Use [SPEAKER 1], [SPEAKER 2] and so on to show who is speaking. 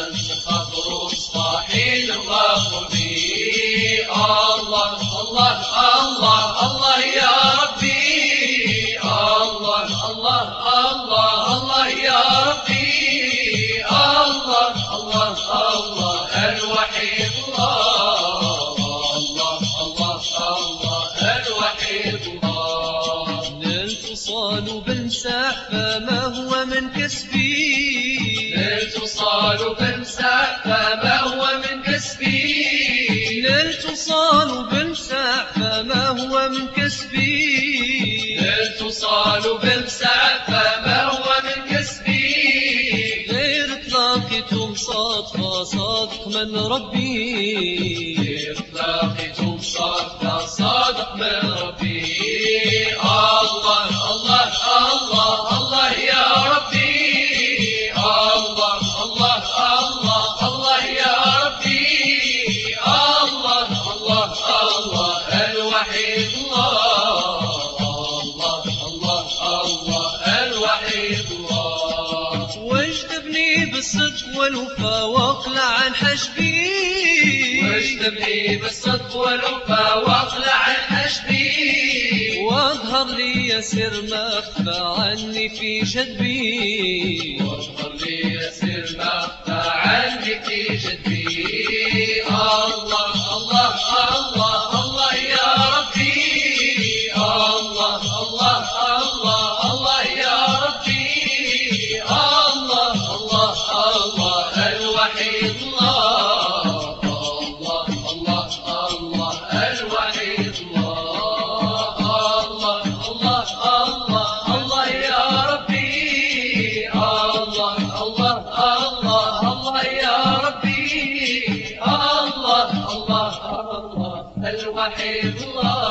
[SPEAKER 1] خبر صاحي الرغبي. الله الله الله الله يا ربي، الله الله الله الله يا ربي، الله الله الله الوحيد الله، الله الله الله الوحيد الله.
[SPEAKER 2] نلت صال بنساح فما هو من كسبي،
[SPEAKER 1] نلت صال بنساح فما هو من كسبي،
[SPEAKER 2] نلت صال بنساح فما هو من كسبي،
[SPEAKER 1] نلت صال بنساح فما هو من كسبي.
[SPEAKER 2] غير اطلاقكم صادقة صادق من ربي،
[SPEAKER 1] غير اطلاقكم صادقة صادق من ربي. الله الله الله الله يا ربي، الله الله الله الله يا ربي، الله الله الله الوحيد الله، الله الله الله الوحيد الله.
[SPEAKER 2] واجتبني بالصدق والوفا واقلع عن حجبي،
[SPEAKER 1] واجتبني بالصدق والوفا واقلع عن حجبي،
[SPEAKER 2] واظهر لي يسر ما اخفى عني في جدبي،
[SPEAKER 1] واظهر لي يسر ما اخفى عني في جدبي. الله الله الله الله يا ربي، الله الله الله الله يا ربي، الله الله الله الوحيد الله، الله الله الله الوحيد الله، الله الله الله الله يا ربي، الله الله الله الله يا ربي، الله الله الله الوحيد الله.